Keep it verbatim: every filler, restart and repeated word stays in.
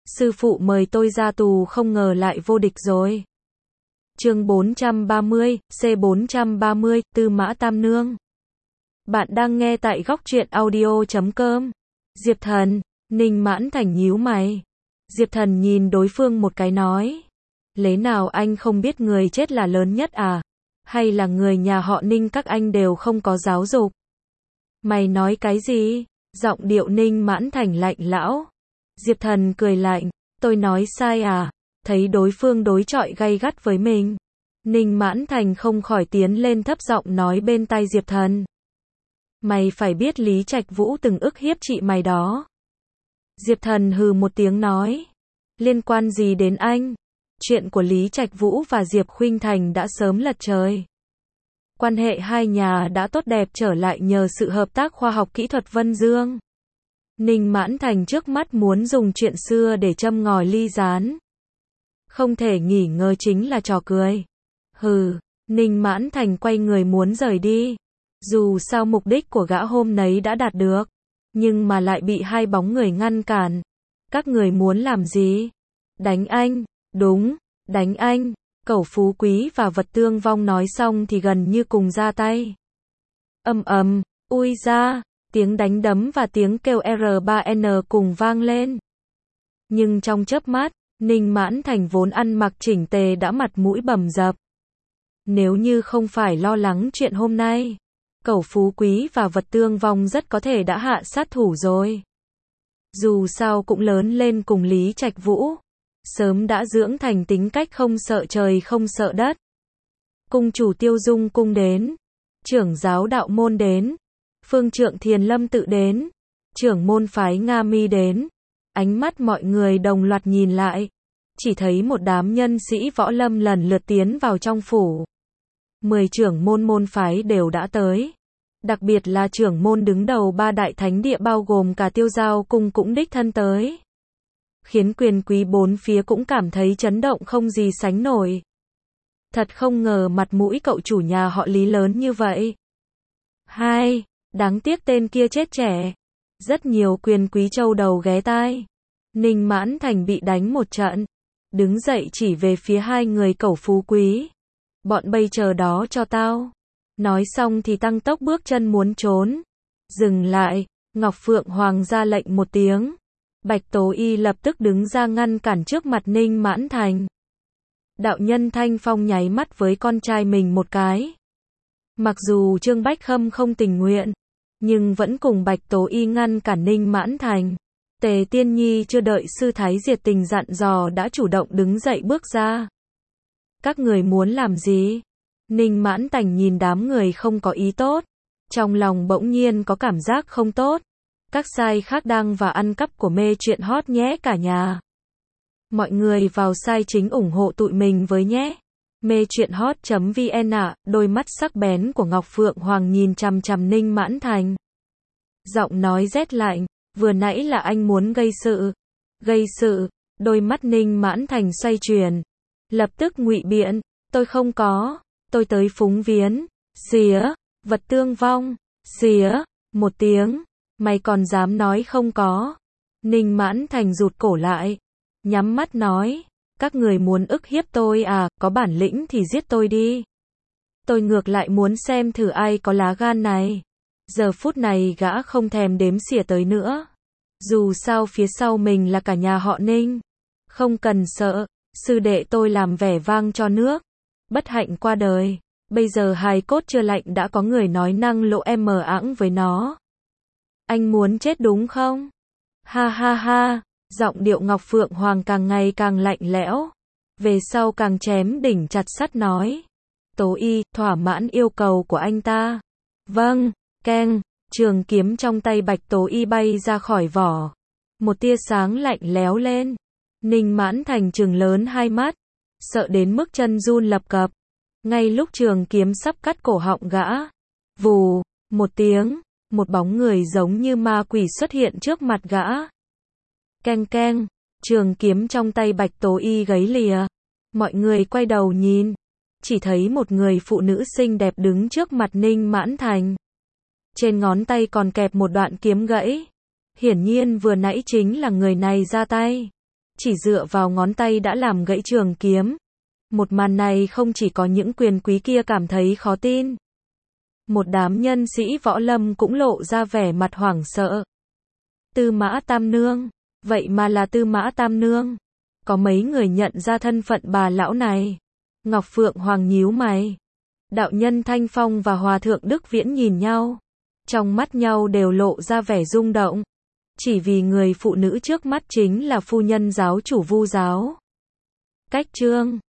sư phụ mời tôi ra tù không ngờ lại vô địch rồi. Chương bốn trăm ba mươi, C bốn trăm ba mươi, Tư Mã Tam Nương. Bạn đang nghe tại góc truyện audio chấm com. Diệp Thần, Ninh Mãn Thành nhíu mày. Diệp Thần nhìn đối phương một cái nói. Lẽ nào anh không biết người chết là lớn nhất à? Hay là người nhà họ Ninh các anh đều không có giáo dục? Mày nói cái gì? Giọng điệu Ninh Mãn Thành lạnh lão. Diệp Thần cười lạnh. Tôi nói sai à? Thấy đối phương đối chọi gay gắt với mình. Ninh Mãn Thành không khỏi tiến lên thấp giọng nói bên tai Diệp Thần. Mày phải biết Lý Trạch Vũ từng ức hiếp chị mày đó. Diệp Thần hừ một tiếng nói. Liên quan gì đến anh? Chuyện của Lý Trạch Vũ và Diệp Khuynh Thành đã sớm lật trời. Quan hệ hai nhà đã tốt đẹp trở lại nhờ sự hợp tác khoa học kỹ thuật Vân Dương. Ninh Mãn Thành trước mắt muốn dùng chuyện xưa để châm ngòi ly gián. Không thể nghi ngờ chính là trò cười. Hừ, Ninh Mãn Thành quay người muốn rời đi. Dù sao mục đích của gã hôm nấy đã đạt được, nhưng mà lại bị hai bóng người ngăn cản. Các người muốn làm gì? Đánh anh, đúng, đánh anh. Cẩu Phú Quý và Vật Tương Vong nói xong thì gần như cùng ra tay. Ầm ầm, ui ra, tiếng đánh đấm và tiếng kêu R ba N cùng vang lên. Nhưng trong chớp mắt, Ninh Mãn Thành vốn ăn mặc chỉnh tề đã mặt mũi bầm dập. Nếu như không phải lo lắng chuyện hôm nay, Cẩu Phú Quý và Vật Tương Vong rất có thể đã hạ sát thủ rồi. Dù sao cũng lớn lên cùng Lý Trạch Vũ, sớm đã dưỡng thành tính cách không sợ trời không sợ đất. Cung chủ Tiêu Dung cung đến, trưởng giáo đạo môn đến, phương trượng Thiền Lâm tự đến, trưởng môn phái Nga Mi đến. Ánh mắt mọi người đồng loạt nhìn lại, chỉ thấy một đám nhân sĩ võ lâm lần lượt tiến vào trong phủ. Mười trưởng môn môn phái đều đã tới. Đặc biệt là trưởng môn đứng đầu ba đại thánh địa bao gồm cả Tiêu Giao cung cũng đích thân tới. Khiến quyền quý bốn phía cũng cảm thấy chấn động không gì sánh nổi. Thật không ngờ mặt mũi cậu chủ nhà họ Lý lớn như vậy. Hai, đáng tiếc tên kia chết trẻ. Rất nhiều quyền quý châu đầu ghé tai. Ninh Mãn Thành bị đánh một trận. Đứng dậy chỉ về phía hai người Cẩu Phú Quý. Bọn bây chờ đó cho tao. Nói xong thì tăng tốc bước chân muốn trốn. Dừng lại, Ngọc Phượng Hoàng ra lệnh một tiếng. Bạch Tố Y lập tức đứng ra ngăn cản trước mặt Ninh Mãn Thành. Đạo nhân Thanh Phong nháy mắt với con trai mình một cái. Mặc dù Trương Bách Khâm không tình nguyện, nhưng vẫn cùng Bạch Tố Y ngăn cản Ninh Mãn Thành. Tề Tiên Nhi chưa đợi sư thái diệt tình dặn dò đã chủ động đứng dậy bước ra. Các người muốn làm gì? Ninh Mãn Thành nhìn đám người không có ý tốt. Trong lòng bỗng nhiên có cảm giác không tốt. Các site khác đăng và ăn cắp của mê chuyện hot nhé cả nhà. Mọi người vào site chính ủng hộ tụi mình với nhé. mê chuyện hot chấm vn ạ. Đôi mắt sắc bén của Ngọc Phượng Hoàng nhìn chằm chằm Ninh Mãn Thành. Giọng nói rét lạnh. Vừa nãy là anh muốn gây sự. Gây sự. Đôi mắt Ninh Mãn Thành xoay chuyển. Lập tức ngụy biện. Tôi không có. Tôi tới phúng viếng. Xía. Vật Tương Vong. Xía. Một tiếng. Mày còn dám nói không có. Ninh Mãn Thành rụt cổ lại. Nhắm mắt nói. Các người muốn ức hiếp tôi à, có bản lĩnh thì giết tôi đi. Tôi ngược lại muốn xem thử ai có lá gan này. Giờ phút này gã không thèm đếm xỉa tới nữa. Dù sao phía sau mình là cả nhà họ Ninh. Không cần sợ, sư đệ tôi làm vẻ vang cho nước. Bất hạnh qua đời. Bây giờ hài cốt chưa lạnh đã có người nói năng lộ em mờ ẵng với nó. Anh muốn chết đúng không? Ha ha ha, giọng điệu Ngọc Phượng Hoàng càng ngày càng lạnh lẽo. Về sau càng chém đỉnh chặt sắt nói. Tố Y, thỏa mãn yêu cầu của anh ta. Vâng, keng, trường kiếm trong tay Bạch Tố Y bay ra khỏi vỏ. Một tia sáng lạnh lẽo lên. Ninh Mãn Thành trừng lớn hai mắt. Sợ đến mức chân run lập cập. Ngay lúc trường kiếm sắp cắt cổ họng gã. Vù, một tiếng. Một bóng người giống như ma quỷ xuất hiện trước mặt gã. Keng keng, trường kiếm trong tay Bạch Tố Y gáy lìa. Mọi người quay đầu nhìn. Chỉ thấy một người phụ nữ xinh đẹp đứng trước mặt Ninh Mãn Thành. Trên ngón tay còn kẹp một đoạn kiếm gãy. Hiển nhiên vừa nãy chính là người này ra tay. chỉ dựa vào ngón tay đã làm gãy trường kiếm. Một màn này không chỉ có những quyền quý kia cảm thấy khó tin. Một đám nhân sĩ võ lâm cũng lộ ra vẻ mặt hoảng sợ. Tư Mã Tam Nương, vậy mà là Tư Mã Tam Nương. Có mấy người nhận ra thân phận bà lão này. Ngọc Phượng Hoàng nhíu mày. Đạo nhân Thanh Phong và Hòa thượng Đức Viễn nhìn nhau. Trong mắt nhau đều lộ ra vẻ rung động. Chỉ vì người phụ nữ trước mắt chính là phu nhân giáo chủ Vu giáo. Cách chương